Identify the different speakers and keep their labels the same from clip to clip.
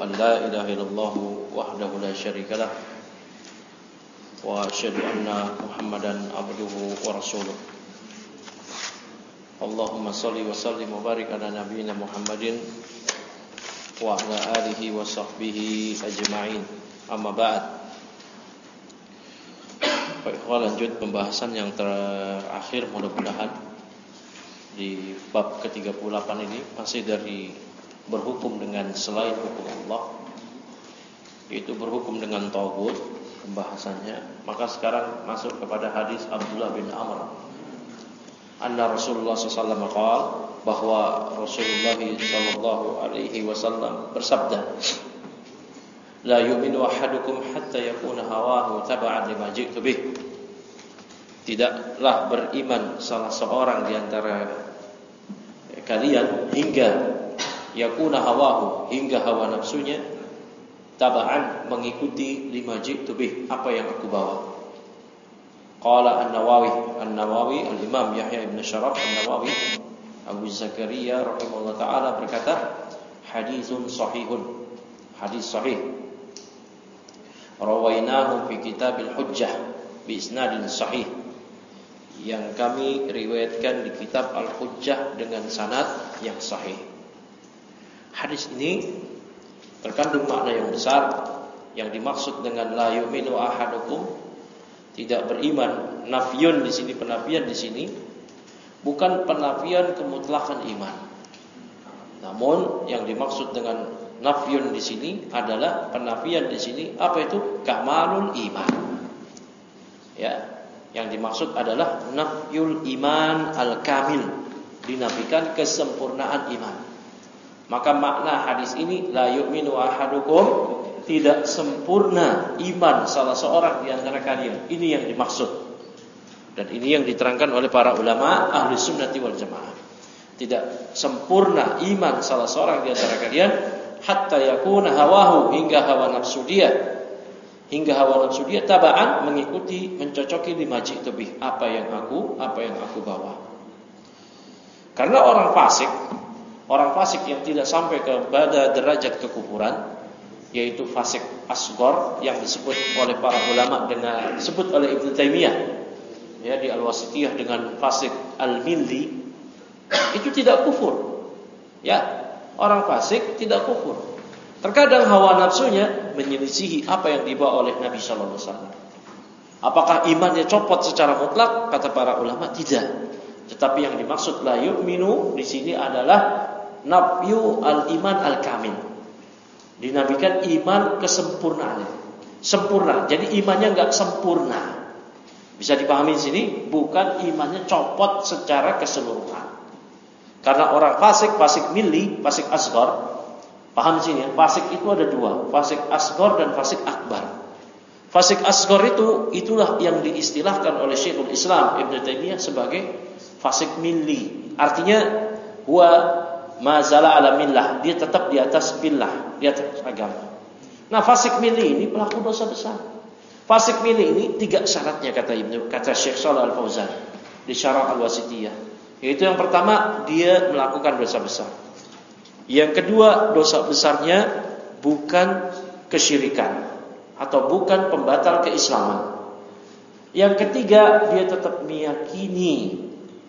Speaker 1: أن لا إله إلا الله وحده لا شريك له وأشهد أن محمدا عبده ورسوله اللهم صل وسلم وبارك على نبينا محمد وعلى آله وصحبه أجمعين أما بعد. Baik, lanjut pembahasan yang terakhir mudah-mudahan di bab ke-38 ini masih dari berhukum dengan selain hukum Allah, yaitu berhukum dengan taghut pembahasannya. Maka sekarang masuk kepada hadis Abdullah bin Amr anna Rasulullah sallallahu alaihi wasallam qala, bahwa Rasulullah sallallahu alaihi wasallam bersabda, la yu'minu ahadukum hatta yakuna hawahu tab'an lima ji'tu bih. Tidaklah beriman salah seorang di antara kalian hingga yakuna hawahu, hingga hawa nafsunya tab'an, mengikuti lima ji'tu bih, apa yang aku bawa. Qala An-Nawawi Al-Imam Yahya ibn Sharaf An-Nawawi Abu Zakaria rahimahullah ta'ala berkata, hadithun sahihun, hadis sahih, rawainahu fi kitabil hujjah bi isnadin sahih, yang kami riwayatkan di kitab Al-Hujjah dengan sanad yang sahih. Hadis ini terkandung makna yang besar. Yang dimaksud dengan la yu'minu ahadukum, tidak beriman, nafyun di sini, penafian di sini bukan penafian kemutlakan iman. Namun yang dimaksud dengan nafyun di sini adalah penafian di sini apa itu? Kamalul iman. Ya, yang dimaksud adalah nafyul iman al-kamil, dinafikan kesempurnaan iman. Maka makna hadis ini la yu'minu ahadukum, tidak sempurna iman salah seorang di antara kalian. Ini yang dimaksud. Dan ini yang diterangkan oleh para ulama ahli sunnati wal jamaah. Tidak sempurna iman salah seorang di antara kalian hatta yakuna hawahu, hingga hawa nafsu dia, tabaan, mengikuti, mencocoki lima ji'tu bih, apa yang aku bawa. Karena orang fasik yang tidak sampai kepada derajat kekufuran, yaitu fasik asghar yang disebut oleh para ulama dengan disebut oleh Ibnu Taimiyah ya di Al-Wasithiyah dengan fasik al-milli, itu tidak kufur. Ya, orang fasik tidak kufur. Terkadang hawa nafsunya menyelisihi apa yang dibawa oleh Nabi sallallahu alaihi wasallam. Apakah imannya copot secara mutlak? Kata para ulama, tidak. Tetapi yang dimaksud la yu'minu di sini adalah nafyu al-iman al-kamil. Dinafikan iman kesempurnaannya, sempurna. Jadi imannya enggak sempurna. Bisa dipahami di sini, bukan imannya copot secara keseluruhan. Karena orang fasik milli, fasik asghar. Paham sini ya, fasik itu ada dua, fasik asghar dan fasik akbar. Fasik asghar itulah yang diistilahkan oleh Syekhul Islam Ibnu Taimiyah sebagai fasik milli. Artinya huwa mazala ala millah, dia tetap di atas billah, di atas agama. Nah, fasik milli ini pelaku dosa besar. Fasik milli ini tiga syaratnya kata Syekh Shalal Al-Fauzan di Syarah Al-Wasithiyah. Yaitu yang pertama, dia melakukan dosa besar. Yang kedua, dosa besarnya bukan kesyirikan atau bukan pembatal keislaman. Yang ketiga, dia tetap meyakini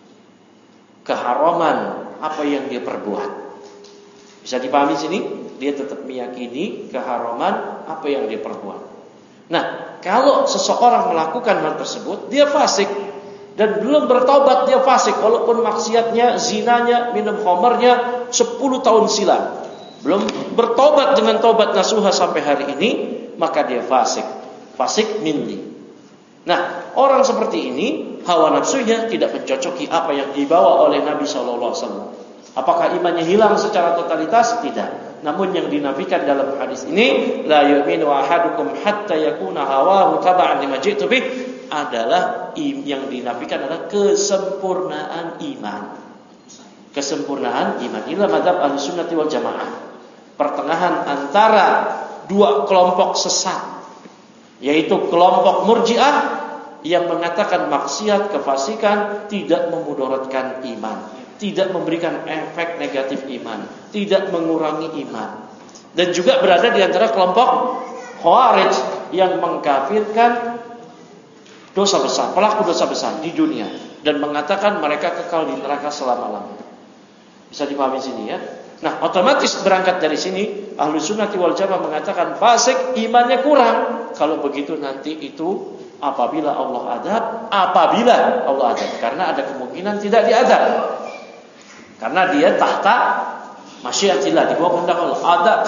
Speaker 1: keharaman apa yang dia perbuat. Bisa dipahami sini, dia tetap meyakini keharaman apa yang dia perbuat. Nah, kalau seseorang melakukan hal tersebut, dia fasik dan belum bertobat, dia fasik walaupun maksiatnya, zinanya, minum khamrnya 10 tahun silam, belum bertobat dengan tobat nasuha sampai hari ini, maka dia fasik milli. Nah, orang seperti ini hawa nafsunya tidak mencocoki apa yang dibawa oleh Nabi sallallahu alaihi wasallam. Apakah imannya hilang secara totalitas? Tidak. Namun yang dinafikan dalam hadis ini, la yu'minu ahadukum hatta yakuna hawahu tab'an lima ji'tu bih, adalah yang dinafikan adalah kesempurnaan iman. Kesempurnaan iman. Inilah mazhab Ahlussunnah wal Jamaah. Pertengahan antara dua kelompok sesat, yaitu kelompok Murji'ah yang mengatakan maksiat, kefasikan tidak memudaratkan iman, tidak memberikan efek negatif iman, tidak mengurangi iman. Dan juga berada di antara kelompok Khawarij yang mengkafirkan dosa besar, pelaku dosa besar di dunia, dan mengatakan mereka kekal di neraka selama-lamanya. Bisa dipahami sini ya. Nah, otomatis berangkat dari sini Ahlus Sunnati wal Jamaah mengatakan fasik imannya kurang. Kalau begitu nanti itu apabila Allah adab, karena ada kemungkinan tidak diadab. Karena dia tahta masyiatillah, di bawah kehendak Allah.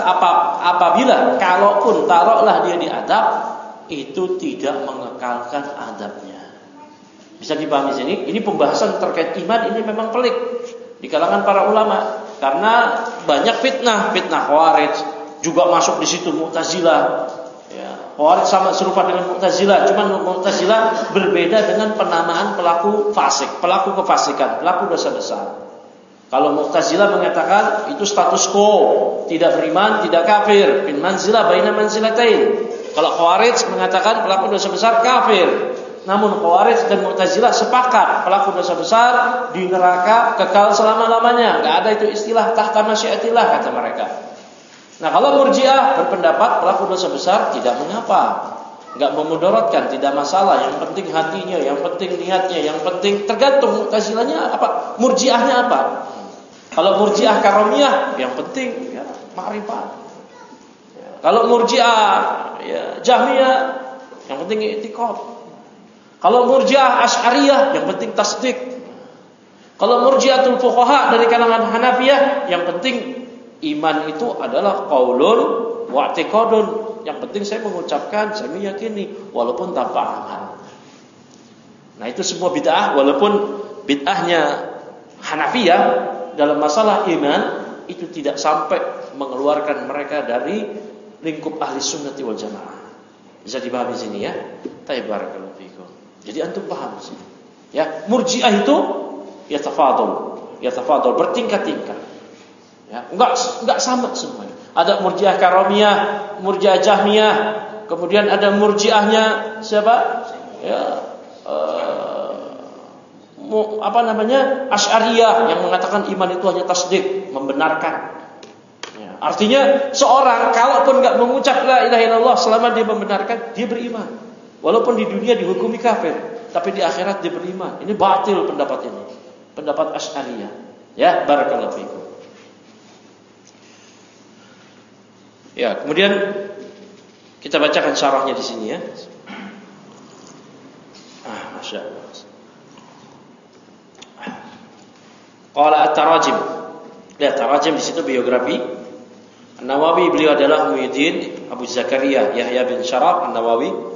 Speaker 1: Apabila kalaupun taruhlah dia diadab, itu tidak mengekalkan adabnya. Bisa dipahami sini? Ini pembahasan terkait iman ini memang pelik di kalangan para ulama, karena banyak fitnah Khawarij juga masuk di situ, Mu'tazilah. Ya, Khawarij sama serupa dengan Mu'tazilah, cuman Mu'tazilah berbeda dengan penamaan pelaku fasik, pelaku kefasikan, pelaku dosa besar. Kalau Mu'tazilah mengatakan itu status quo, tidak beriman, tidak kafir, bin manzilah baina manzilatain. Kalau Khawarij mengatakan pelaku dosa besar kafir. Namun Khawarij dan Mu'tazilah sepakat pelaku dosa besar di neraka kekal selama-lamanya. Enggak ada itu istilah tahta masyiatillah kata mereka. Nah, kalau Murji'ah berpendapat pelaku dosa besar tidak mengapa, enggak memudaratkan, tidak masalah. Yang penting hatinya, yang penting niatnya, yang penting tergantung Mu'tazilahnya apa, Murji'ahnya apa. Kalau Murji'ah Karomiyah, yang penting ya ma'rifat. Kalau Murji'ah ya Jahmiyah, yang penting i'tiqad. Kalau Murji'ah Asy'ariyah, yang penting tasdik. Kalau Murji'atul Fuqaha dari kalangan Hanafiyah, yang penting iman itu adalah qaulun wa i'tiqadun. Yang penting saya mengucapkan, saya meyakini walaupun tanpa amal. Nah, itu semua bid'ah, walaupun bid'ahnya Hanafiyah dalam masalah iman itu tidak sampai mengeluarkan mereka dari lingkup ahli sunnati wal jamaah. Bisa dipahami sini ya. Barakallahu fikum. Jadi antum paham sini. Ya, Murji'ah itu yatafadul bertingkat-tingkat. Ya, enggak sama semuanya. Ada Murji'ah Karomiyah, Murji'ah Jahmiyah, kemudian ada Murji'ahnya siapa? Ya, Asy'ariyah yang mengatakan iman itu hanya tasdik, membenarkan. Ya, artinya seorang kalaupun enggak mengucap la ilaha illallah selama dia membenarkan, dia beriman. Walaupun di dunia dihukumi kafir, tapi di akhirat dia beriman. Ini batil pendapat ini. Pendapat Asy'ariyah. Ya, barakallahu fikum. Ya, kemudian kita bacakan syarahnya di sini ya. Masya Allah. Qala at-tarajim. Lihat tarajim di situ biografi. An-Nawawi, beliau adalah Muhyiddin Abu Zakaria Yahya bin Syaraf An-Nawawi.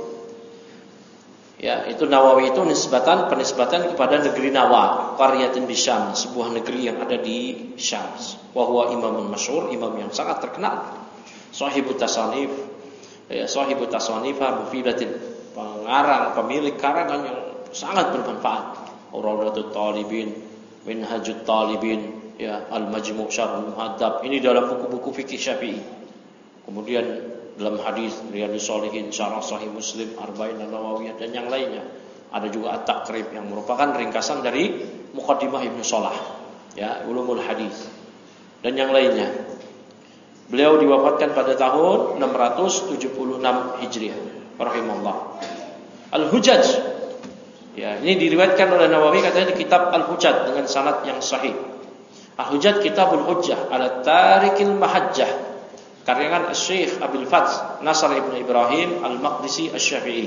Speaker 1: Ya, itu Nawawi itu penisbatan kepada negeri Nawa, qaryatin bi Syam, sebuah negeri yang ada di Syam. Wa huwa imamun masyhur, imam yang sangat terkenal. Sahibut tasanif, sahibut tasanifah mufidatin, pengarang, pemilik karangan yang sangat bermanfaat. Rawdatut Talibin, Minhajut Talibin, ya, Al-Majmu' Syarh Al-Muhadzab. Ini dalam buku-buku fikih Syafi'i. Kemudian dalam hadis Riyadhus Shalihin, Syarah Sahih Muslim, Arba'in An-Nawawiyah dan yang lainnya. Ada juga At-Taqrib yang merupakan ringkasan dari Muqaddimah Ibnu Shalah, ya, Ulumul Hadis dan yang lainnya. Beliau diwafatkan pada tahun 676 Hijriah, rahimahullah. Al-Hujaj, ya, ini diriwayatkan oleh Nawawi katanya di kitab Al-Hujaj dengan sanad yang sahih. Al-Hujaj Kitabul Hujjah ala Tarikil Mahajjah, karyangan Syekh Abil Fath Nasr ibn Ibrahim Al-Maqdisi Asy-Syafi'i.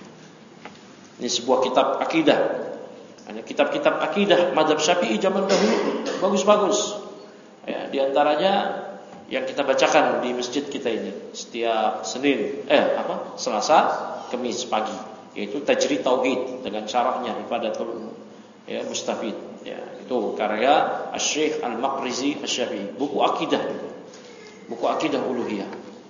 Speaker 1: Ini sebuah kitab akidah. Ada kitab-kitab akidah mazhab Syafi'i zaman dahulu, bagus-bagus. Ya, di antaranya yang kita bacakan di masjid kita ini setiap Selasa, Kamis pagi, yaitu Tajrid Tauhid dengan syarahnya Ifadatul Mustafid. Ya, itu karya Syekh Al-Maqrizi Asy-Syafi'i, buku akidah juga. Buku akidah uluhiyah.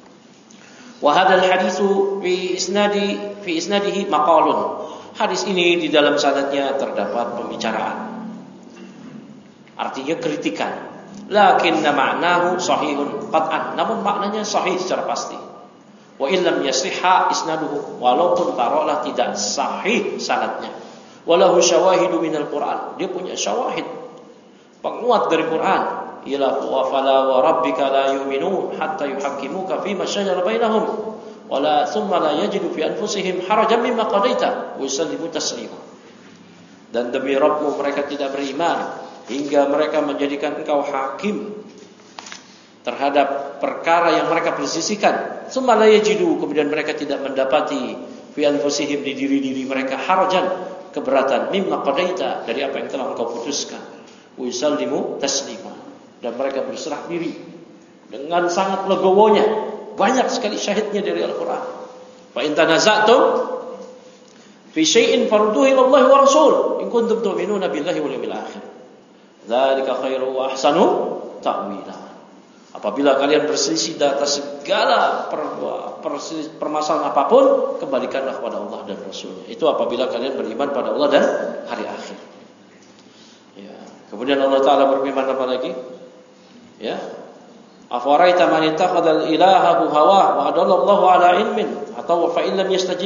Speaker 1: Wa hadzal haditsu fi isnadihi maqalun. Hadis ini di dalam sanadnya terdapat pembicaraan. Artinya kritikan. Lakinna ma'nahu sahihun qat'an. Namun maknanya sahih secara pasti. Wa illam yasihha isnaduhu, walaupun tarolah tidak sahih sanadnya. Walahu syawahidu minal Qur'an. Dia punya syawahid, penguat dari Quran. ila wa fala wa rabbika la yu'minun hatta yuhaqqimuka fima shajara bainahum wala thumma la yajidu fi anfusihim harajan mimma qadaita wa yusallimu taslima. Dan demi Rabbmu mereka tidak beriman hingga mereka menjadikan engkau hakim terhadap perkara yang mereka persisihkan. Thumma la yajidu, kemudian mereka tidak mendapati fi anfusihim di diri-diri mereka harajan, keberatan mimma qadaita, dari apa yang telah engkau putuskan. Wa yusallimu taslima, dan mereka berserah diri dengan sangat legowonya. Banyak sekali syahidnya dari Al-Quran. Fa in tanaza'tum fi syai'in farudduhu ila Allah wa Rasul in kuntum tu'minuna billahi wal yawmil akhir. Dzalika khairu wa ahsanu ta'wila. Apabila kalian berselisih atas segala permasalahan apapun, kembalikanlah kepada Allah dan Rasulnya. Itu apabila kalian beriman pada Allah dan hari akhir. Ya. Kemudian Allah Ta'ala berfirman apa lagi? Ya. Afaraita man ittakhadha ilahahu hawa wa adallallahu ala ilmin atau fa illam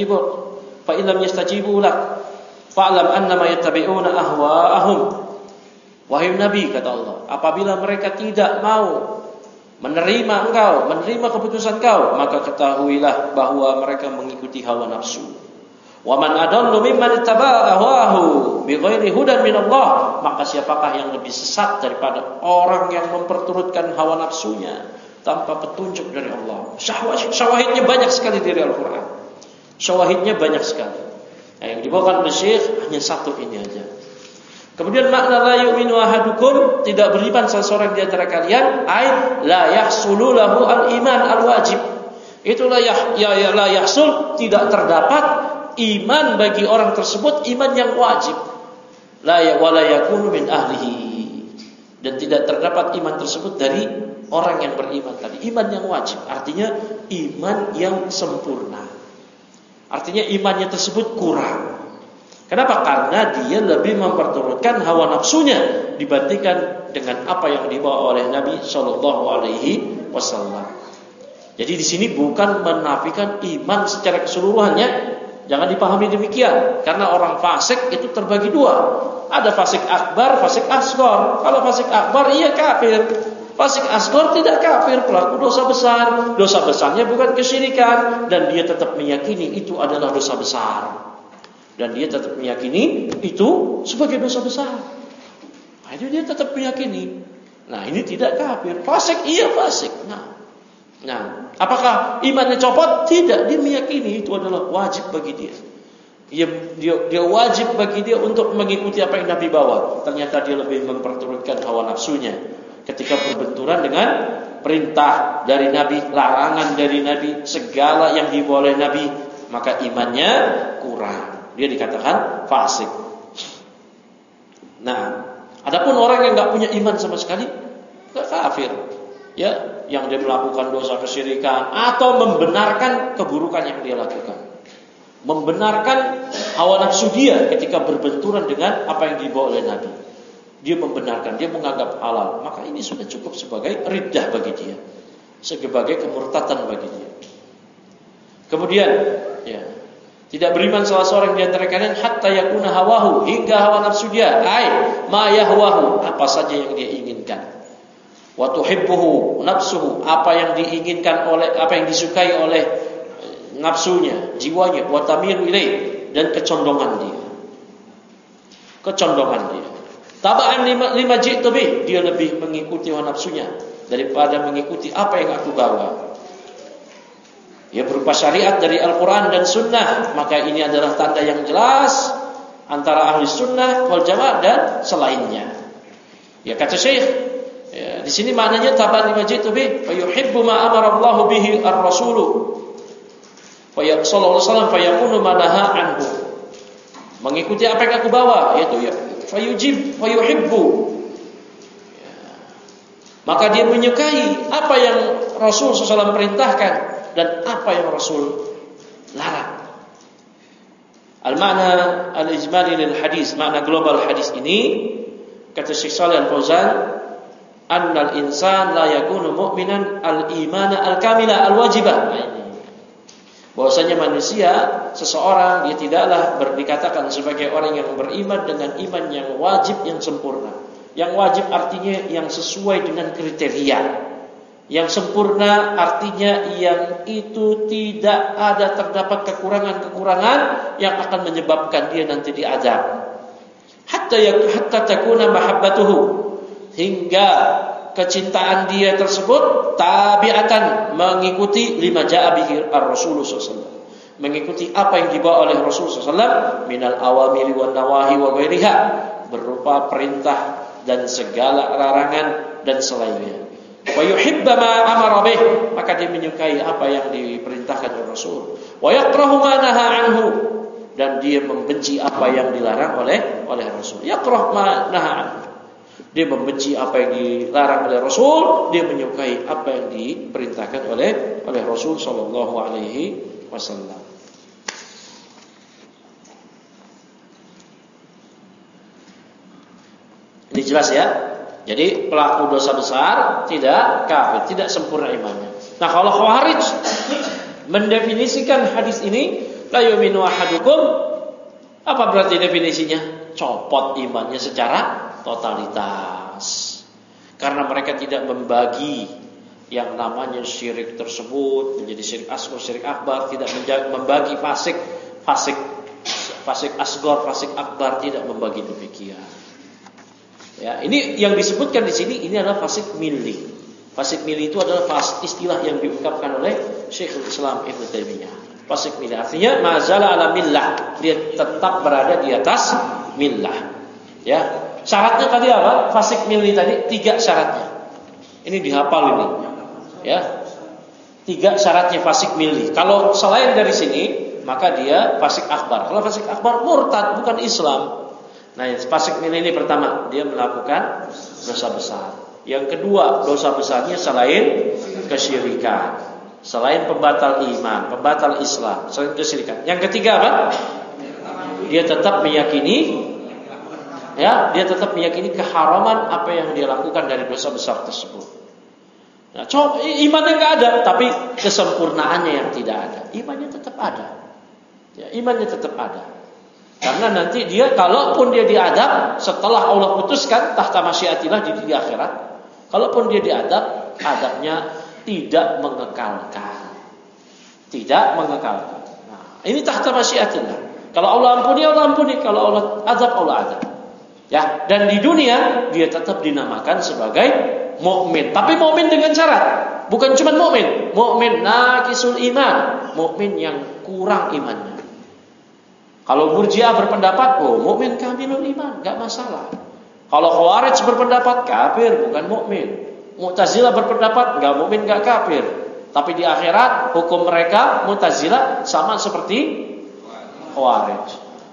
Speaker 1: yastajibu lak fa'lam annama yattabi'una ahwa'ahum. Wahai Nabi, kata Allah, apabila mereka tidak mau menerima engkau, menerima keputusan kau, maka ketahuilah bahwa mereka mengikuti hawa nafsu. Wa man adallu mimman ittaba'a ahwa'ahu bighairi hudan min Allah, maka siapakah yang lebih sesat daripada orang yang memperturutkan hawa nafsunya tanpa petunjuk dari Allah. Syawahidnya banyak sekali dari Al-Quran. Syawahidnya banyak sekali. Nah, yang dibawakan oleh Syekh hanya satu ini aja. Kemudian makna la yu'minu ahadukum, tidak beriman salah seorang di antara kalian, ay la yahsulu lahu al-iman al-wajib. Itulah la yahsul, tidak terdapat iman bagi orang tersebut, iman yang wajib. La ya wala yakunu min ahlihi, dan tidak terdapat iman tersebut dari orang yang beriman tadi. Iman yang wajib artinya iman yang sempurna. Artinya imannya tersut kurang. Kenapa? Karena dia lebih memperturutkan hawa nafsunya dibandingkan dengan apa yang dibawa oleh Nabi Shallallahu Alaihi Wasallam. Jadi di sini bukan menafikan iman secara keseluruhannya. Jangan dipahami demikian. Karena orang fasik itu terbagi dua. Ada fasik akbar, fasik asghar. Kalau fasik akbar iya kafir. Fasik asghar tidak kafir, pelaku dosa besar. Dosa besarnya bukan kesyirikan, dan dia tetap meyakini itu adalah dosa besar. Dan dia tetap meyakini itu sebagai dosa besar. Nah, itu dia tetap meyakini. Nah, ini tidak kafir. Fasik, iya fasik. Nah, apakah imannya copot? Tidak, dia meyakini itu adalah wajib bagi dia. Dia wajib bagi dia untuk mengikuti apa yang Nabi bawa. Ternyata dia lebih memperturutkan hawa nafsunya ketika berbenturan dengan perintah dari Nabi, larangan dari Nabi, segala yang dibawa oleh Nabi, maka imannya kurang. Dia dikatakan fasik. Nah, adapun orang yang enggak punya iman sama sekali, enggak kafir. Ya, yang dia melakukan dosa kesyirikan atau membenarkan keburukan yang dia lakukan. Membenarkan hawa nafsu dia ketika berbenturan dengan apa yang dibawa oleh Nabi. Dia membenarkan, dia menganggap halal, maka ini sudah cukup sebagai riddah bagi dia, sebagai kemurtatan bagi dia. Kemudian, ya, tidak beriman salah seorang di antara kalian hatta yakuna hawahu, hingga hawa nafsu dia, ma yahwahu, apa saja yang dia inginkan. Wa tuhibbuhu nafsuhu, apa yang diinginkan oleh, apa yang disukai oleh nafsunya, jiwanya, wa tamilu ilaih, dan kecondongan dia. Kecondongan dia. Taba'an lima ji'tu bih, dia lebih mengikuti hawa nafsunya daripada mengikuti apa yang aku bawa. Ya, berupa syariat dari Al-Quran dan Sunnah. Maka ini adalah tanda yang jelas antara ahli sunnah wal jamaah dan selainnya. Ya, kata Syekh, ya, di sini maknanya taba'an lima ji'tu bih, fa yuhibbu ma amara Allahu bihi ar-rasulu, fa sallallahu alaihi wasallam fa yakunu ma naha anhu. Mengikuti apa yang aku bawa, yaitu ya fayujib fayuhibbu, ya. Maka dia menyukai apa yang Rasul SAW perintahkan dan apa yang Rasul larang. Al-makna al-ijmali lil hadis, makna global hadis ini, kata Syekh Shalih Al-Fauzan, annal insan la yakunu mu'minan al-imana al-kamila al-wajibah. Bahwasanya manusia, seseorang, dia tidaklah dikatakan sebagai orang yang beriman dengan iman yang wajib, yang sempurna. Yang wajib artinya yang sesuai dengan kriteria. Yang sempurna artinya yang itu tidak ada terdapat kekurangan-kekurangan yang akan menyebabkan dia nanti diazab. Hatta takuna mahabbatuhu, hingga kecintaan dia tersebut tabi'atan, mengikuti lima ja'a bihi ar-Rasul sallallahu alaihi wasallam, mengikuti apa yang dibawa oleh Rasul sallallahu alaihi wasallam minal awamiri wan nawahi wa ghairiha, berupa perintah dan segala larangan dan selainnya. Wa yuhibba ma amara bih, maka dia menyukai apa yang diperintahkan oleh Rasul. Wa yakrahu ma naha anhu, dan dia membenci apa yang dilarang oleh Rasul. Yakrah ma naha anhu, dia membenci apa yang dilarang oleh Rasul, dia menyukai apa yang diperintahkan oleh Rasul sallallahu alaihi wasallam. Ini jelas ya. Jadi pelaku dosa besar tidak kafir, tidak sempurna imannya. Nah, kalau Khawarij mendefinisikan hadis ini, la yu'minu ahadukum, apa berarti definisinya? Copot imannya secara totalitas. Karena mereka tidak membagi yang namanya syirik tersebut menjadi syirik asghar, syirik akbar, tidak membagi fasik asghar, fasik akbar, tidak membagi demikian. Ya, ini yang disebutkan di sini ini adalah fasik milli. Fasik milli itu adalah istilah yang diungkapkan oleh Syekhul Islam Ibnu Taimiyah. Fasik milli artinya mazala ala millah, dia tetap berada di atas millah. Ya, syaratnya tadi apa? Fasik milli tadi 3 syaratnya. Ini dihafal ini. Ya. 3 syaratnya fasik milli. Kalau selain dari sini, maka dia fasik akbar. Kalau fasik akbar murtad, bukan Islam. Nah, fasik milli ini pertama, dia melakukan dosa besar. Yang kedua, dosa besarnya selain kesyirikan, selain pembatal iman, pembatal Islam, selain kesyirikan. Yang ketiga apa? Dia tetap meyakini, ya, dia tetap meyakini keharaman apa yang dia lakukan dari dosa besar tersebut. Nah, imannya nggak ada, tapi kesempurnaannya yang tidak ada. Imannya tetap ada. Ya, imannya tetap ada. Karena nanti dia, kalaupun dia diadab setelah Allah putuskan tahta masyiatillah di akhirat, kalaupun dia diadab, adabnya tidak mengekalkan. Tidak mengekalkan. Nah, ini tahta masyiatillah. Kalau Allah ampuni, Allah ampuni. Kalau Allah azab, Allah azab. Ya, dan di dunia dia tetap dinamakan sebagai mukmin. Tapi mukmin dengan syarat, bukan cuma mukmin naqisul iman, mukmin yang kurang imannya. Kalau Murji'ah berpendapat, mukmin kamilul iman, enggak masalah. Kalau Khawarij berpendapat kafir, bukan mukmin. Mu'tazilah berpendapat enggak mukmin, enggak kafir. Tapi di akhirat hukum mereka Mu'tazilah sama seperti Khawarij.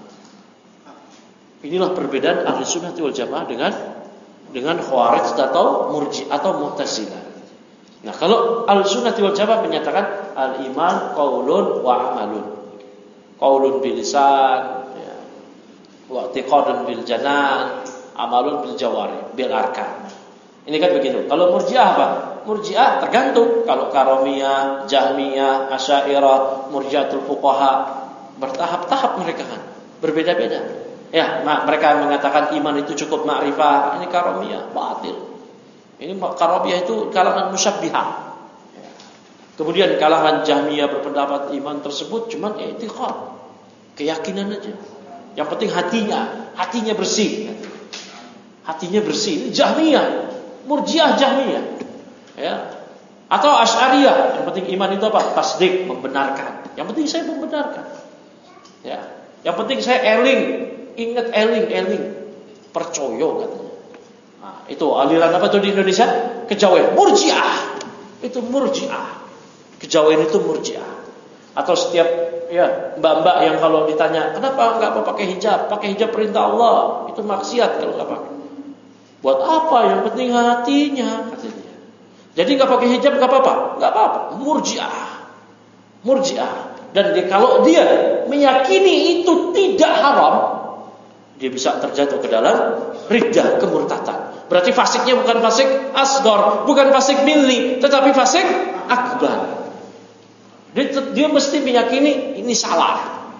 Speaker 1: Inilah perbedaan Ahli Sunnah wal Jamaah dengan Khawarij atau Murji'ah atau Mu'tazilah. Nah, kalau Ahli Sunnah wal Jamaah menyatakan al-iman qaulun wa amalun. Qaulun bil lisan, ya, wa i'tiqadun bil janan, amalun bil jawari, bil arkan. Ini kan begitu. Kalau Murji'ah apa? Murji'ah tergantung. Kalau Karomiyah, Jahmiyah, Asy'ariyah, Murji'atul fuqaha, bertahap-tahap mereka kan, berbeda-beda. Ya, mereka mengatakan iman itu cukup ma'rifah. Ini Karomiyah, batil. Ini Karomiyah itu kalangan musyabbihah. Kemudian kalangan Jahmiyah berpendapat iman tersebut cuma i'tiqad, keyakinan aja. Yang penting hatinya bersih. Hatinya bersih. Ini Jahmiyah, Murji'ah Jahmiyah. Ya. Atau Asy'ariyah, yang penting iman itu apa? Tasdik, membenarkan. Yang penting saya membenarkan. Ya. Yang penting saya ingat eling, percaya katanya. Nah, itu aliran apa tuh di Indonesia? Kejawen, Murji'ah. Itu Murji'ah. Kejawen itu Murji'ah. Atau setiap mbak-mbak yang kalau ditanya, kenapa enggak mau pakai hijab? Pakai hijab perintah Allah, itu maksiat kalau enggak pakai. Buat apa? Yang penting hatinya, katanya. Jadi enggak pakai hijab enggak apa-apa? Enggak apa-apa. Murji'ah. Dan kalau dia meyakini itu tidak haram, dia bisa terjatuh ke dalam riddah, kemurtadan. Berarti fasiknya bukan fasik asghar, bukan fasik milli, tetapi fasik akbar. Dia mesti meyakini ini salah.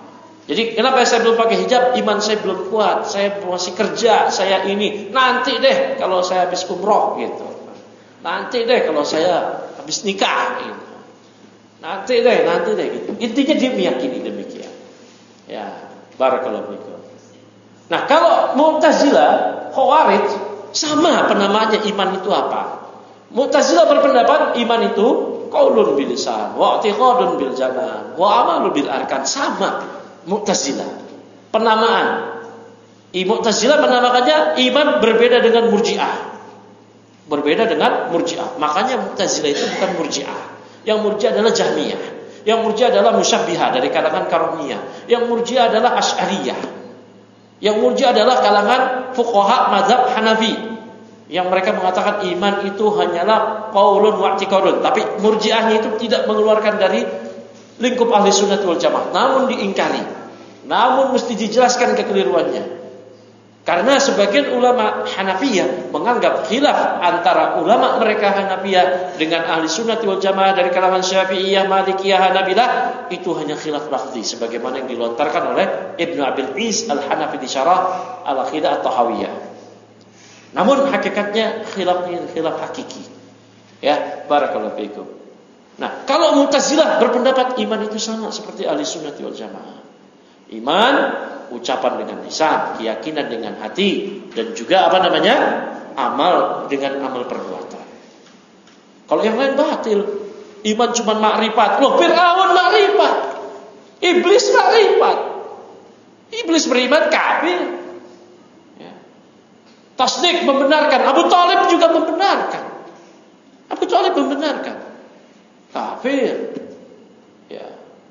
Speaker 1: Jadi kenapa saya belum pakai hijab? Iman saya belum kuat, saya masih kerja, saya ini. Nanti deh kalau saya habis umroh gitu. Nanti deh kalau saya habis nikah gitu. Nanti deh gitu. Intinya dia meyakini demikian. Ya, barakallahu fikum. Nah, kalau Mu'tazilah, Khawarij sama penamaannya iman itu apa? Mu'tazilah berpendapat iman itu qaulun bil lisan, wa i'tiqadun bil janan, wa amalun bil arkan. Sama Mu'tazilah penamaan. Mu'tazilah menamakannya iman, berbeda dengan Murji'ah. Berbeda dengan Murji'ah. Makanya Mu'tazilah itu bukan Murji'ah. Yang Murji'ah adalah Jahmiyah. Yang Murji'ah adalah Musyabbihah dari kalangan Karomiyah. Yang Murji'ah adalah Asy'ariyah. Yang Murji'ah adalah kalangan fuqaha mazhab Hanafi. Yang mereka mengatakan iman itu hanyalah qaulun wa i'tiqadun. Tapi Murji'ahnya itu tidak mengeluarkan dari lingkup ahli sunnah wal jamaah, namun diingkari, namun mesti dijelaskan kekeliruannya. Karena sebagian ulama Hanafiyah menganggap khilaf antara ulama mereka Hanafiyah dengan ahli sunnah wal jamaah dari kalangan Syafi'iyah, Malikiyah, Hanabilah itu hanya khilaf lafzi, sebagaimana yang dilontarkan oleh Ibnu Abil Is Al-Hanafi di Syarah Al-Aqidah At-Tahawiyah. Namun hakikatnya khilafnya khilaf hakiki. Ya, barakallahu fiikum. Nah, kalau Mu'tazilah berpendapat iman itu sama seperti ahli sunnah wal jamaah. Iman, ucapan dengan lisan, keyakinan dengan hati, dan juga amal dengan amal perbuatan. Kalau yang lain batil. Iman cuma makrifat. Loh, Fir'aun makrifat, Iblis makrifat. Iblis beriman kafir. Ya. Tasdik membenarkan. Abu Thalib juga membenarkan. Abu Thalib membenarkan. Kafir. Ya.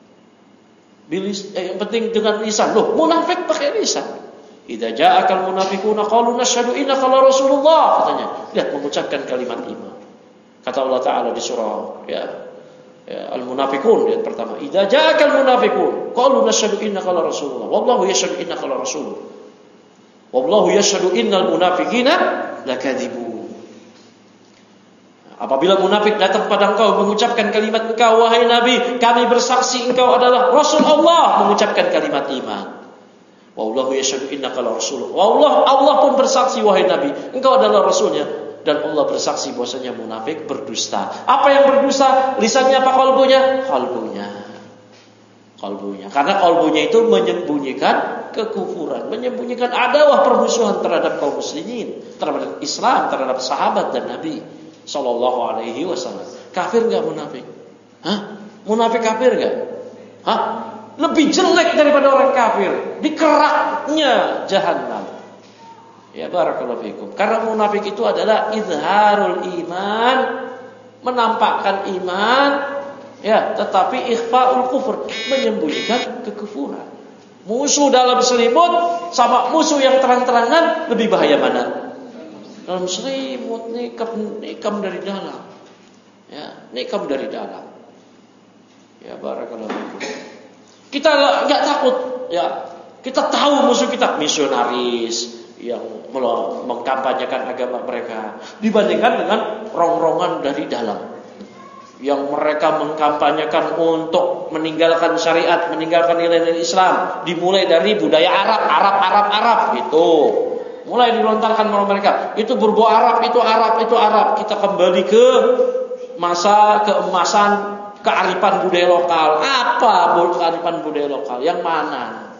Speaker 1: Yang penting dengan lisan. Loh, munafik pakai lisan. Idza ja'akal munafiquna qalu nashhadu innaka la rasulullah, katanya. Lihat mengucapkan kalimat iman. Kata Allah Taala di surah Al-Munafiqun ayat pertama. Idza ja'akal munafiqun qalu nashhadu innaka la rasulullah wallahu yashhadu innaka la rasul. Wallahu yashhadu innal munafiqina lakadzibun. Apabila munafik datang pada engkau mengucapkan kalimat engkau, wahai Nabi, kami bersaksi engkau adalah Rasul Allah, mengucapkan kalimat iman. Wallahu yashhadu innaka la rasul. Allah pun bersaksi, wahai Nabi, engkau adalah Rasulnya. Dan Allah bersaksi bahwasanya munafik berdusta. Apa yang berdusta? Lisannya apa qalbunya? Qalbunya. Karena qalbunya itu menyembunyikan kekufuran, menyembunyikan adawah permusuhan terhadap kaum muslimin, terhadap Islam, terhadap sahabat dan Nabi Sallallahu alaihi wasallam. Kafir enggak munafik? Munafik kafir enggak? Lebih jelek daripada orang kafir. Di keraknya jahanam. Ya barakallahu fikum. Karena munafik itu adalah izharul iman, menampakkan iman, ya, tetapi ikhfaul kufur, menyembunyikan kekufuran. Musuh dalam selimut sama musuh yang terang-terangan, lebih bahaya mana? Dalam selimut, nikam dari dalam. Ya, nikam dari dalam. Ya barakallahu fikum. Kita enggak takut, ya. Kita tahu musuh kita misionaris yang mengkampanyekan agama mereka dibandingkan dengan rongrongan dari dalam yang mereka mengkampanyekan untuk meninggalkan syariat, meninggalkan nilai-nilai Islam, dimulai dari budaya Arab itu. Mulai dilontarkan oleh mereka. Itu berbau Arab, itu Arab. Kita kembali ke masa keemasan kearifan budaya lokal. Apa kearifan budaya lokal? Yang mana?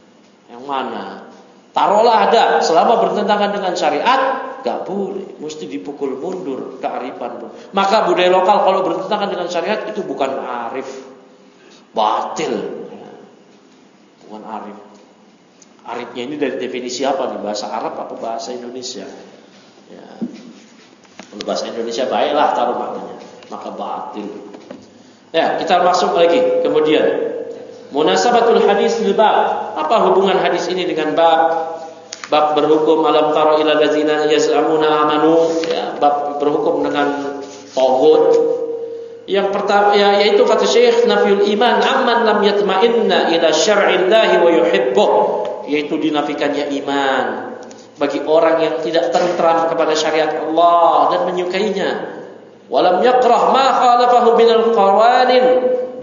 Speaker 1: Taruhlah ada, selama bertentangan dengan syariat, gak boleh, mesti dipukul mundur kearifan. Maka budaya lokal kalau bertentangan dengan syariat itu bukan arif, batil, bukan arif. Arifnya ini dari definisi apa nih? Bahasa Arab apa bahasa Indonesia? Ya. Kalau bahasa Indonesia baiklah taruh maknanya, maka batil. Ya, kita masuk lagi. Kemudian munasabatul hadis lil bab. Apa hubungan hadis ini dengan bab? Bab berhukum alam tara ila allazina yaz'amuna amanu, ya, bab berhukum dengan taghut. Yang pertama yaitu kata Syekh nafyul iman amman lam yatma'inna ila syar'illahi wa yuhibbuh, yaitu dinafikannya iman bagi orang yang tidak tenteram kepada syariat Allah dan menyukainya. Walam yakrah ma khalafahu minal qawanin,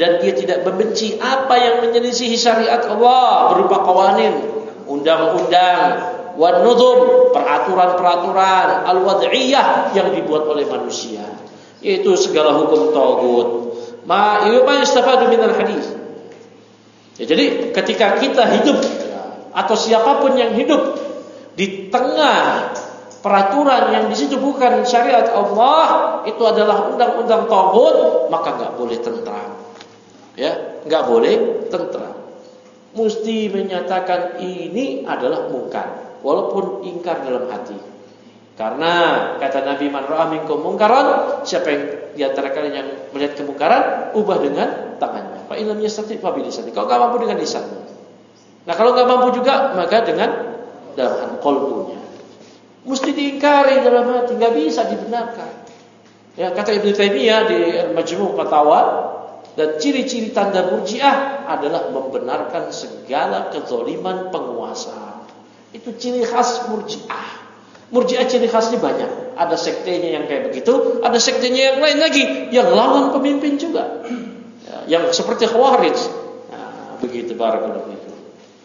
Speaker 1: dan dia tidak membenci apa yang menyelisihi syariat Allah berupa qawanin, undang-undang, wan nuzum, peraturan-peraturan al-wad'iyah yang dibuat oleh manusia, yaitu segala hukum tagut. Ma yustafadu minal hadis. Ya, jadi ketika kita hidup atau siapapun yang hidup di tengah peraturan yang di situ bukan syariat Allah, itu adalah undang-undang tagut, maka enggak boleh tentram. Ya, enggak boleh tentram. Mesti menyatakan ini adalah mungkar, walaupun ingkar dalam hati. Karena kata Nabi, man ra'a minkum mungkaran, siapa yang di antara kalian yang melihat kemungkaran, ubah dengan tangannya. Fa illam yastati fa bilisani. Kalau enggak mampu dengan lisannya. Nah, kalau enggak mampu juga, maka dengan dalam qalbunya. Mesti diingkari dalam hati, enggak bisa dibenarkan. Ya, kata Ibnu Taimiyah di Majmu' Fatawa, dan ciri-ciri tanda Murji'ah adalah membenarkan segala kezaliman penguasa. Itu ciri khas Murji'ah. Murji'ah ciri khasnya banyak. Ada sektenya yang kayak begitu, ada sektenya yang lain lagi yang lawan pemimpin juga. Ya, yang seperti Khawarij. Nah, begitu barakallahu fikum.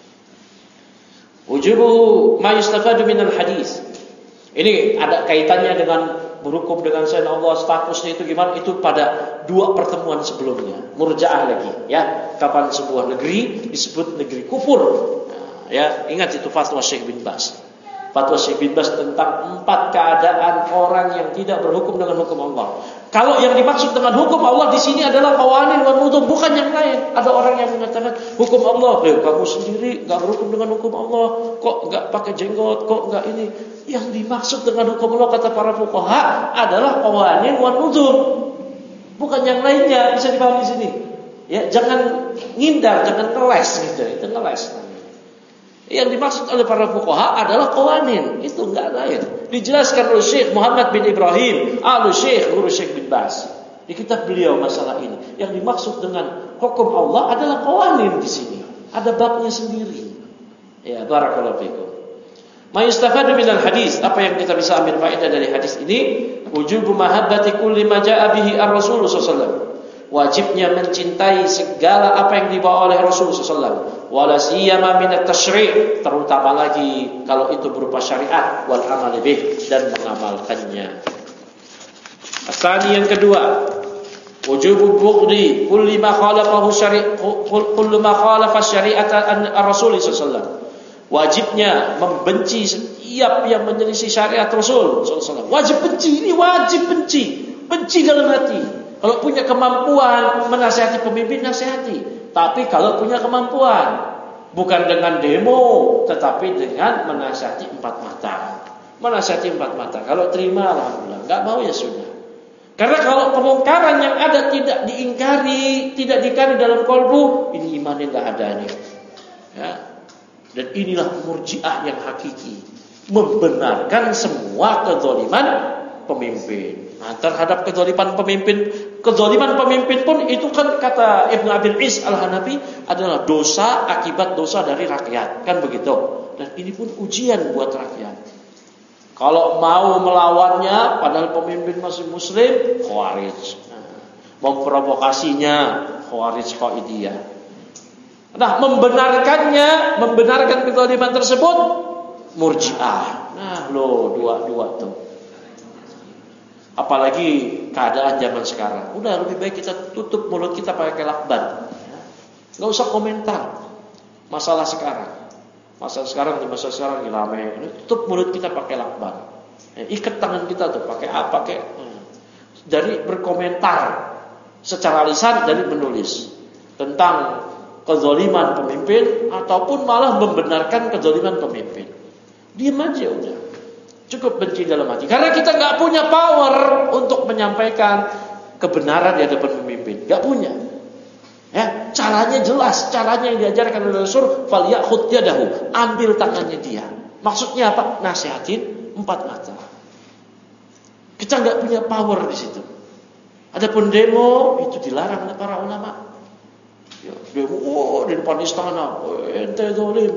Speaker 1: Wujubu ma yustafadu minal hadis. Ini ada kaitannya dengan berhukum dengan selain Allah, statusnya itu gimana? Itu pada 2 pertemuan sebelumnya. Murji'ah lagi, ya. Kapan sebuah negeri disebut negeri kufur. Nah, ya, ingat itu fatwa Syekh bin Baz. Fatwa Syekh bin Baz tentang 4 keadaan orang yang tidak berhukum dengan hukum Allah. Kalau yang dimaksud dengan hukum Allah di sini adalah qawanin wan nuzum, bukan yang lain. Ada orang yang mengatakan hukum Allah, kamu sendiri enggak berhukum dengan hukum Allah, kok enggak pakai jenggot, kok enggak ini. Yang dimaksud dengan hukum Allah kata para fuqaha adalah qawanin wan nuzum. Bukan yang lainnya, bisa dipahami di sini. Ya, jangan ngindar, jangan ngeles gitu. Itu ngeles. Yang dimaksud oleh para fuqaha adalah qawanin, itu enggak lain. Dijelaskan oleh Syekh Muhammad bin Ibrahim, Syekh guru Syekh bin Baz. Di kitab beliau masalah ini. Yang dimaksud dengan hukum Allah adalah qawanin di sini. Ada babnya sendiri. Ya, barakallahu fikum. Ma yustafadu minal hadis, apa yang kita bisa ambil faedah dari hadis ini? Wujubu mahabbati kulli ma jaa bihi ar-Rasul sallallahu alaihi wasallam. Wajibnya mencintai segala apa yang dibawa oleh Rasul sallallahu alaihi wasallam. Wala siyama min at-tasyri', terutama lagi kalau itu berupa syariat, wal amal bih, dan mengamalkannya. Asani yang kedua, wujubu bughdi kulli ma khalafahu kullu ma khalafa syari'ata ar-Rasul sallallahu alaihi wasallam. Wajibnya membenci setiap yang menyelisih syariat Rasul SAW. Wajib benci, ini wajib benci. Benci dalam hati. Kalau punya kemampuan menasihati pemimpin, nasihati. Tapi kalau punya kemampuan, bukan dengan demo, tetapi dengan menasihati 4 mata. Menasihati 4 mata. Kalau terima, alhamdulillah. Enggak mau ya sudah. Karena kalau kemungkaran yang ada tidak diingkari, tidak dikari dalam kolbu, ini imannya enggak ada nih. Ya. Dan inilah Murji'ah yang hakiki, membenarkan semua kezaliman pemimpin. Nah, terhadap kezaliman pemimpin pun itu kan kata Ibnu Abil Is Al-Hanafi adalah dosa akibat dosa dari rakyat, kan begitu. Dan ini pun ujian buat rakyat. Kalau mau melawannya padahal pemimpin masih muslim, Khawarij. Memprovokasinya, Khawarij Qaidiyah. Nah, membenarkan kezaliman tersebut Murji'ah. Nah, dua tuh. Apalagi keadaan zaman sekarang. Udah lebih baik kita tutup mulut kita pakai lakban. Enggak usah komentar masalah sekarang. Masalah sekarang ini ramai. Tutup mulut kita pakai lakban. Ikat tangan kita tuh pakai apa? Dari berkomentar secara lisan, dari menulis tentang kezaliman pemimpin ataupun malah membenarkan kezaliman pemimpin. Diam aja udah. Cukup benci dalam hati. Karena kita enggak punya power untuk menyampaikan kebenaran di hadapan pemimpin. Enggak punya. Ya, caranya jelas, caranya yang diajarkan oleh Rasul, falyakhud yadahu, ambil tangannya dia. Maksudnya apa? Nasihatin 4 mata. Kita enggak punya power di situ. Adapun demo itu dilarang oleh para ulama. Ya, demo di depan istana, ente zalim.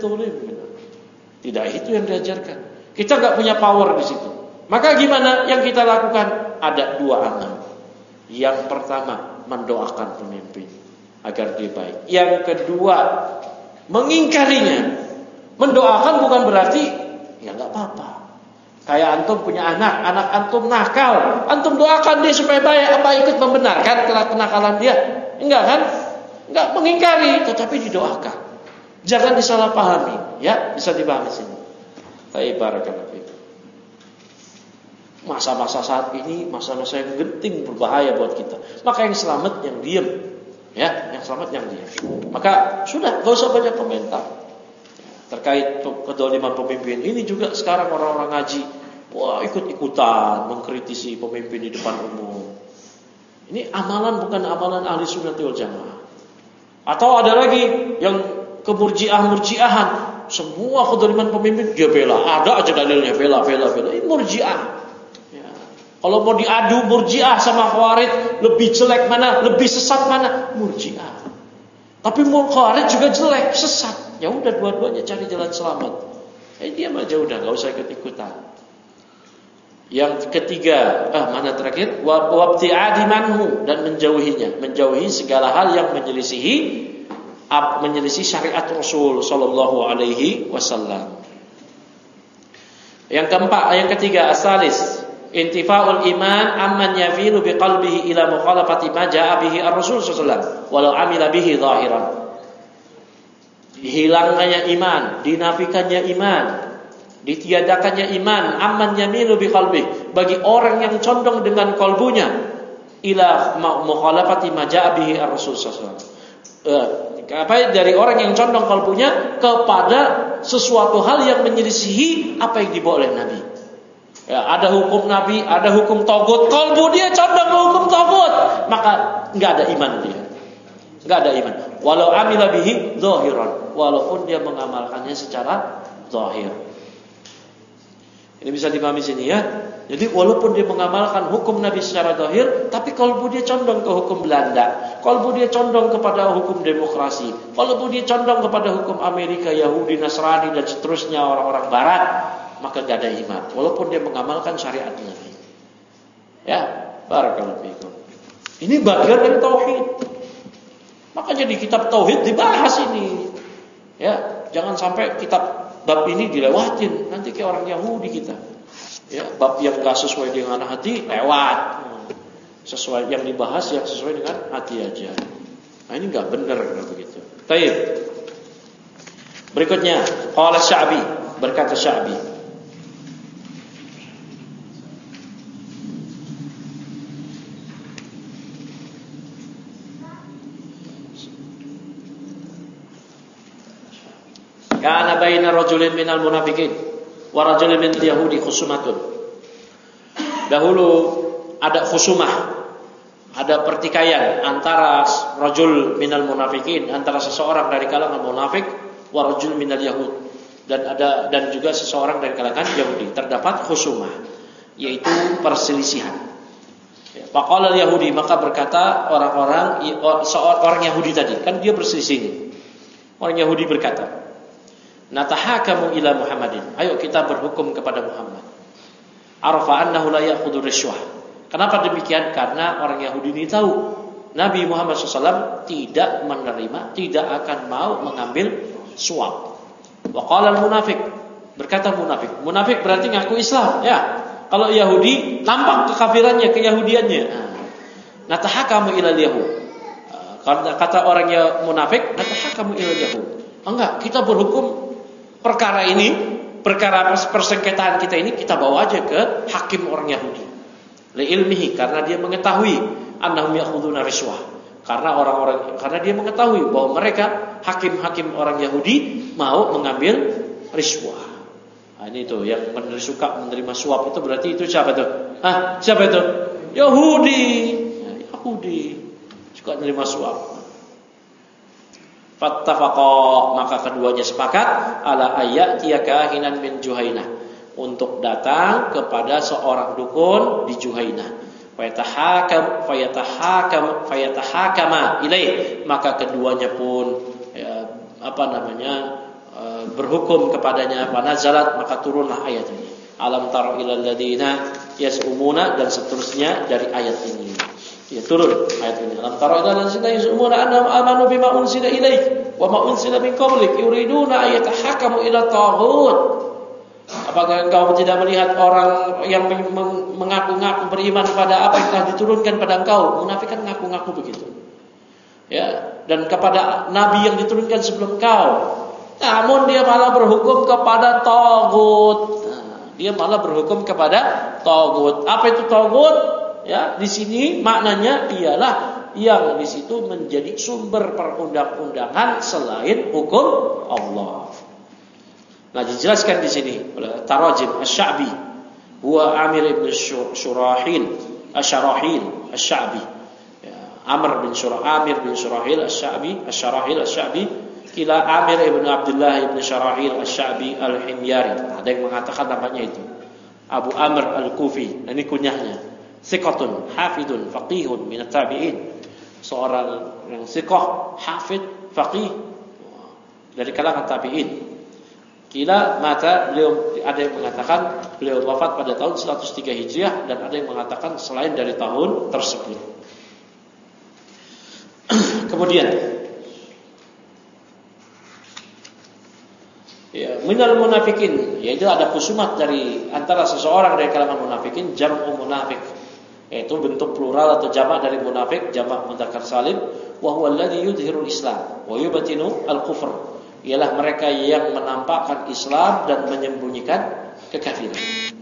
Speaker 1: Tidak itu yang diajarkan. Kita enggak punya power di situ. Maka gimana yang kita lakukan? Ada 2 amal. Yang pertama, mendoakan pemimpin agar dia baik. Yang kedua, mengingkarinya. Mendoakan bukan berarti ya enggak apa-apa. Kayak antum punya anak antum nakal, antum doakan dia supaya baik, apa ikut membenarkan kenakalan dia? Enggak kan? Enggak, mengingkari tetapi didoakan. Jangan disalahpahami, ya, bisa dipahami sini. Baik, barakallahu fikum. Masa-masa saat ini masa-masa yang genting, berbahaya buat kita. Maka yang selamat yang diam. Ya, yang selamat yang diam. Maka sudah, enggak usah banyak komentar. Terkait kedoliman pemimpin ini juga sekarang orang-orang ngaji, wah ikut-ikutan mengkritisi pemimpin di depan umum. Ini amalan bukan amalan ahli sunnah wal jamaah. Atau ada lagi yang murjiahan, semua kedoliman pemimpin dia bela, ada aja dalilnya bela. Ini murjiah. Ya. Kalau mau diadu murjiah sama khawarij, lebih jelek mana, lebih sesat mana? Murjiah. Tapi khawarij juga jelek, sesat. Ya udah dua-duanya cari jalan selamat. Diam aja udah, enggak usah ikut-ikutan. Yang ketiga, mana terakhir? Wabti'adi manhu, dan menjauhinya, menjauhi segala hal yang menyelisih syariat Rasul sallallahu alaihi wasallam. Yang keempat, yang ketiga, asalis intifa'ul iman amman yafilu biqalbihi ila mukhalafati ma ja'a bihi ar-rasul sallallahu alaihi wasallam walau amila bihi zahiran. Hilangnya iman, dinafikannya iman, ditiadakannya iman, amman yamilu biqalbi, bagi orang yang condong dengan kalbunya ila mukhalafati ma ja'a bihi ar-rasul sallallahu alaihi wasallam. Dari orang yang condong kalbunya kepada sesuatu hal yang menyelisihi apa yang dibawa oleh Nabi. Ya, ada hukum Nabi, ada hukum tagut, kalbu dia condong ke hukum tagut, maka enggak ada iman dia. Enggak ada iman. Walau amila bihi zahiran, walaupun dia mengamalkannya secara zahir. Ini bisa dipahami sini ya. Jadi walaupun dia mengamalkan hukum Nabi secara zahir, tapi kalbu dia condong ke hukum Belanda, kalbu dia condong kepada hukum demokrasi, kalbu dia condong kepada hukum Amerika, Yahudi, Nasrani dan seterusnya orang-orang barat, maka enggak ada iman walaupun dia mengamalkan syariat Nabi. Ya, barakallahu fikum. Ini bagian dari tauhid. Makanya di kitab tauhid dibahas ini. Ya, jangan sampai kitab bab ini dilewatin, nanti kayak orang Yahudi kita. Ya, bab yang enggak sesuai dengan hati lewat. Sesuai yang dibahas yang sesuai dengan hati aja. Nah, ini enggak benar kalau begitu. Baik. Berikutnya, qala Sya'bi, berkata Sya'bi, kana baina rajulin minal munafiqin wa rajulin minal yahudi khusumatun. Dahulu ada khusumah, ada pertikaian antara rajul minal munafiqin, antara seseorang dari kalangan munafik, wa rajul minal yahud, dan juga seseorang dari kalangan Yahudi. Terdapat khusumah, yaitu perselisihan. Faqala al-yahudi, maka berkata orang Yahudi tadi, kan dia berselisih. Orang Yahudi berkata, natahakamu ila Muhammadin, ayo kita berhukum kepada Muhammad. Arafa annahu la ya'khudhu rishwah. Kenapa demikian? Karena orang Yahudi ini tahu Nabi Muhammad SAW tidak menerima, tidak akan mau mengambil suap. Wa qala al-munafiq, berkata munafik berarti ngaku Islam, ya. Kalau Yahudi nampak kekafirannya, keyahudiannya. Natahakamu ila yahud. Kata orang munafik, natahakamu ila yahud. Enggak, kita berhukum perkara ini, perkara persengketaan kita ini kita bawa aja ke hakim orang Yahudi. Li ilmihi, karena dia mengetahui annahum ya'khuduna rishwah. Karena dia mengetahui bahwa mereka hakim-hakim orang Yahudi mau mengambil rishwah. Nah, ini tuh yang suka menerima suap itu berarti itu siapa tuh? Siapa itu? Yahudi. Ya, Yahudi suka menerima suap. Fattafaqa, maka keduanya sepakat ala ayyatiya kahinan min Juhainah, untuk datang kepada seorang dukun di Juhainah. Fayatahakama ilaih, maka keduanya pun berhukum kepadanya. Panazalat, maka turunlah ayat ini. Alam tara ilal ladina yas'umuna, dan seterusnya dari ayat ini. Ya, turun ayat ini. Alam tara ilal ladzina yaz'umuna annahum amanu bima unzila ilaik wa ma unzila min qablik yuriduna ay yatahakamu ila taghut. Apakah engkau tidak melihat orang yang mengaku-ngaku beriman pada apa yang telah diturunkan pada engkau? Munafik kan ngaku-ngaku begitu. Ya, dan kepada nabi yang diturunkan sebelum kau. Namun dia malah berhukum kepada taghut. Dia malah berhukum kepada taghut. Apa itu taghut? Ya, di sini maknanya ialah yang di situ menjadi sumber perundang-undangan selain hukum Allah. Nah, dijelaskan di sini oleh Tarajim Asy-Sya'bi, huwa Amir ibn Shurahil Asy-Sya'bi. Ya, Amir bin Shurahil Asy-Sya'bi, kila Amir ibn Abdullah ibn Shurahil Asy-Sya'bi Al-Himyari. Ada yang mengatakan namanya itu Abu Amr Al-Kufi. Ini kunyahnya. Thiqatun, hafidun, faqihun min at-tabi'in. Seorang yang thiqah, hafid, faqih dari kalangan tabi'in. Kila mata, beliau ada yang mengatakan beliau wafat pada tahun 103 Hijriah dan ada yang mengatakan selain dari tahun tersebut. Kemudian ya, minal munafikin, yaitu ada khusumat dari antara seseorang dari kalangan munafikin, jam'u munafik, yaitu bentuk plural atau jamak dari munafik, jamak mudzakkar salim, wa huwa alladhi yudhhirul Islam wa yubatinu al-kufr. Ialah mereka yang menampakkan Islam dan menyembunyikan kekafiran.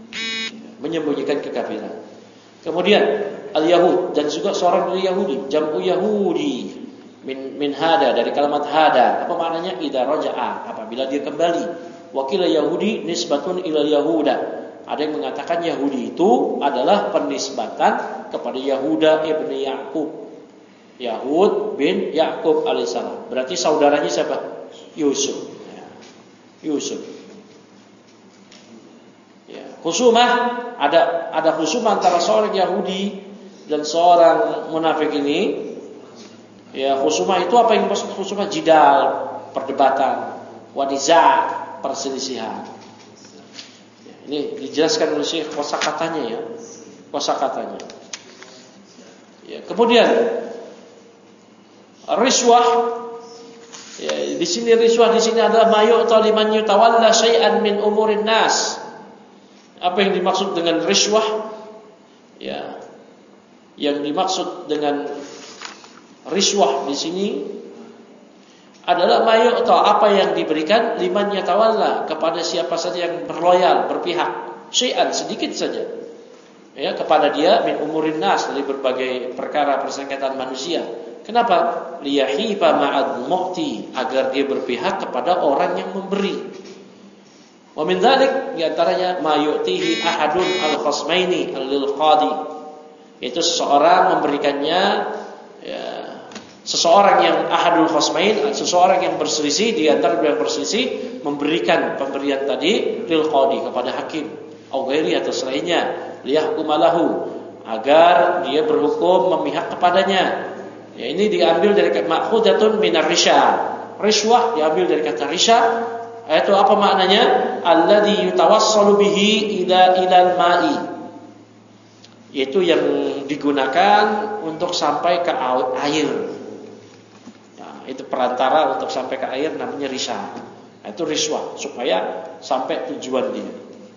Speaker 1: Kemudian al-Yahud, dan juga seorang dari Yahudi, jam'u Yahudi min hada, dari kalimat hada. Apa maknanya? Idza raja'a, apabila dia kembali. Wakil Yahudi nisbatun ilal Yahuda. Ada yang mengatakan Yahudi itu adalah penisbatan kepada Yahuda ibn Ya'qub. Yahud bin Ya'qub alaihissalam. Berarti saudaranya siapa? Yusuf. Ya, khusumah, ada khusumah antara seorang Yahudi dan seorang munafik ini. Ya, khusumah itu apa yang maksud khusumah? Jidal, perdebatan, waniza, perselisihan. Ya, ini dijelaskan oleh Syekh kosakatanya ya. Ya, kemudian riswah. Ya, di sini riswah di sini adalah mayu'ta liman yutawalla syai'an min umurin nas. Apa yang dimaksud dengan riswah? Ya. Yang dimaksud dengan riswah di sini adalah mayu'ta, apa yang diberikan liman yatawalla, kepada siapa saja yang berloyal, berpihak, syai'an, sedikit saja. Ya, kepada dia min umurin nas, dari berbagai perkara persengketaan manusia. Kenapa? Liyahiba ma'ad mu'ti, agar dia berpihak kepada orang yang memberi. Wa min dzalik, di antaranya ma yu'tihi ahadun al-khasmaini lil qadi, yaitu seseorang memberikannya, ya, seseorang yang ahadul khasmain, seseorang yang berselisih, di antara yang berselisih memberikan pemberian tadi lil qadi, kepada hakim, au ghairi, atau selainnya, liyahkumalahu, agar dia berhukum memihak kepadanya. Ya, ini diambil dari ma'khudatun minar risya. Riswah diambil dari kata risya. Itu apa maknanya? Alladzi yutawassalu bihi ilal ma'i. Yaitu yang digunakan untuk sampai ke air. Nah, itu perantara untuk sampai ke air, namanya risya. Itu riswah, supaya sampai tujuan dia.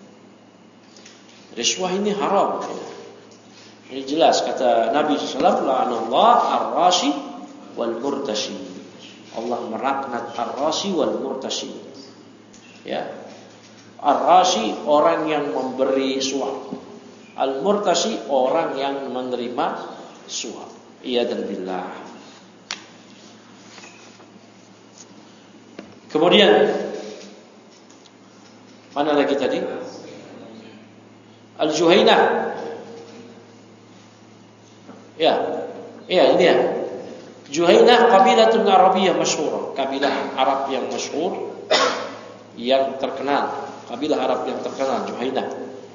Speaker 1: Riswah ini haram. Ini jelas kata Nabi sallallahu alaihi wasallam, la'anallah ar-rashi wal murtashi. Allah melaknat ar-rashi wal murtashi. Ya. Ar-rashi orang yang memberi suap. Al-murtashi orang yang menerima suap. Iyadzan billah. Kemudian mana lagi tadi? Al-Juhainah. Ya, ini ya. Juhainah qabilatun Arabiyyah masyhurah, kabilah Arab yang masyhur, yang terkenal, kabilah Arab yang terkenal, Juhainah.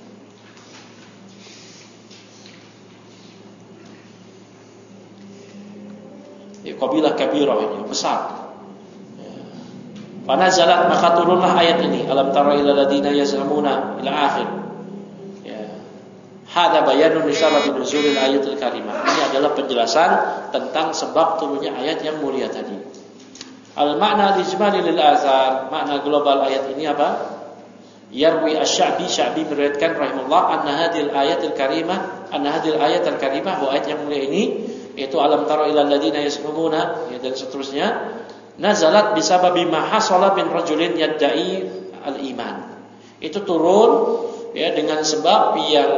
Speaker 1: Ya, kabilah kabirah ini, besar. Fanazalat, maka turunlah ayat ini, alam tara ilal ladina yaz'amuna ila akhir. Ya. Hada bayanun li sababi nuzulil ayatil karimah. Ini adalah penjelasan tentang sebab turunnya ayat yang mulia tadi. Al makna ijmali lil azhar, makna global ayat ini apa? Yarwi asy-Sya'bi, Sya'bi meriwayatkan rahimahullah anna hadhil ayatil karimah, bahwa ayat yang mulia ini yaitu alam tara ilal ladina yasmumuna dan seterusnya, nazalat bisababi ma hasala bin rajulin yadda'i al-iman. Itu turun ya dengan sebab yang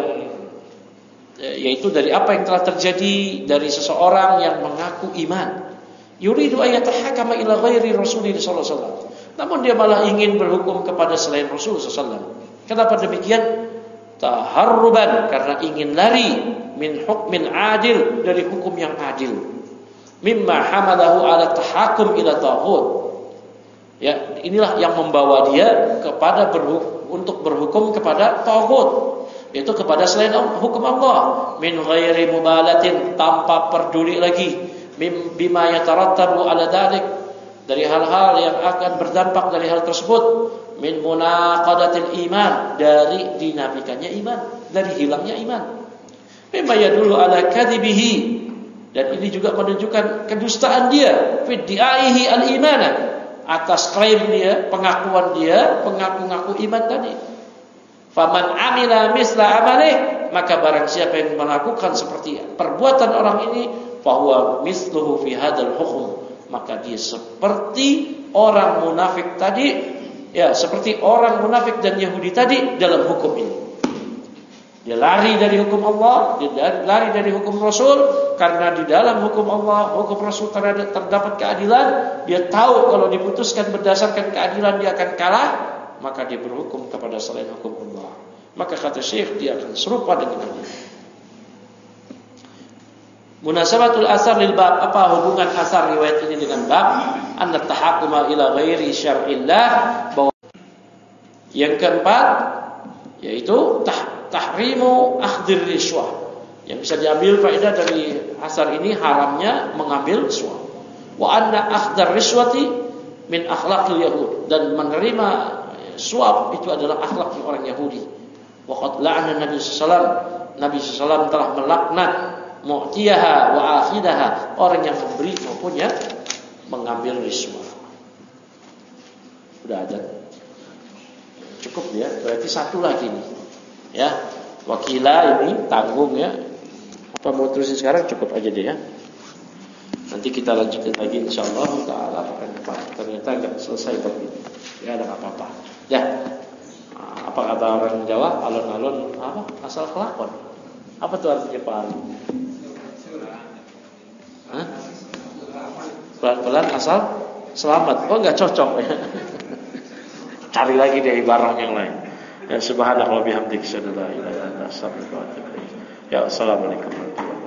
Speaker 1: yaitu dari apa yang telah terjadi dari seseorang yang mengaku iman. Yuridu ayatahakama ila ghairi Rasulillah sallallahu alaihi wasallam. Namun dia malah ingin berhukum kepada selain Rasul sallallahu alaihi wasallam. Kenapa demikian? Taharruban, karena ingin lari min hukmin adil, dari hukum yang adil. Mimma hamalahu ala tahakum ila taghut. Ya, inilah yang membawa dia kepada untuk berhukum kepada taghut, yaitu kepada selain hukum Allah. Min ghairi mubalatin, tanpa peduli lagi. Bima yatarattabu ala dzalik, dari hal-hal yang akan berdampak dari hal tersebut. Min munaqadatil iman, dari dinafikannya iman, dari hilangnya iman. Mimma yadullu ala kadzibihi, dan ini juga menunjukkan kedustaan dia fi di'aihi al-imana, atas klaim dia, pengakuan dia, pengaku-ngaku iman tadi. Faman amila misla amalih, maka barang siapa yang melakukan seperti perbuatan orang ini, fahuwa misluhu fi hadzal hukm, maka dia seperti orang munafik tadi, ya, seperti orang munafik dan Yahudi tadi dalam hukum ini. Dia lari dari hukum Allah, dia lari dari hukum Rasul, karena di dalam hukum Allah, hukum Rasul terdapat keadilan. Dia tahu kalau diputuskan berdasarkan keadilan dia akan kalah, maka dia berhukum kepada selain hukum Allah. Maka kata Syekh, dia akan serupa dengan ini. Munasabatul asar lil bab, apa hubungan asar riwayat ini dengan bab? Anna tahakuma ila ghairi syar'illah, bahwa yang keempat yaitu tahrimu akhdhir riswah. Yang bisa diambil faedah dari asar ini, haramnya mengambil riswah. Wa anna akhdhar riswati min akhlaqil yahud, dan menerima suap itu adalah akhlak orang Yahudi. Wa qad la'ana Nabi sallallahu telah melaknat mu'tiyaha wa akhidaha, orang yang memberi maupun yang mengambil riswah. Sudah ada. Cukup ya, berarti satu lagi nih. Ya, wakila ini tanggung ya. Apa mau terusin sekarang? Cukup aja deh ya. Nanti kita lanjutkan lagi insyaallah taala pekan depan. Ternyata enggak selesai topik. Ya, ada apa-apa. Ya. Apa kata orang Jawa? Alon-alon apa? Asal kelakon. Apa tuh artinya Pak Ali? Hah? Pelan-pelan asal selamat. Oh, enggak cocok ya. Cari lagi deh ibarat yang lain. Ya subhanallahi wa bihamdihi, asyhadu an la ilaha illa anta, astaghfiruka wa atubu ilaik. Ya, assalamualaikum warahmatullahi wabarakatuh.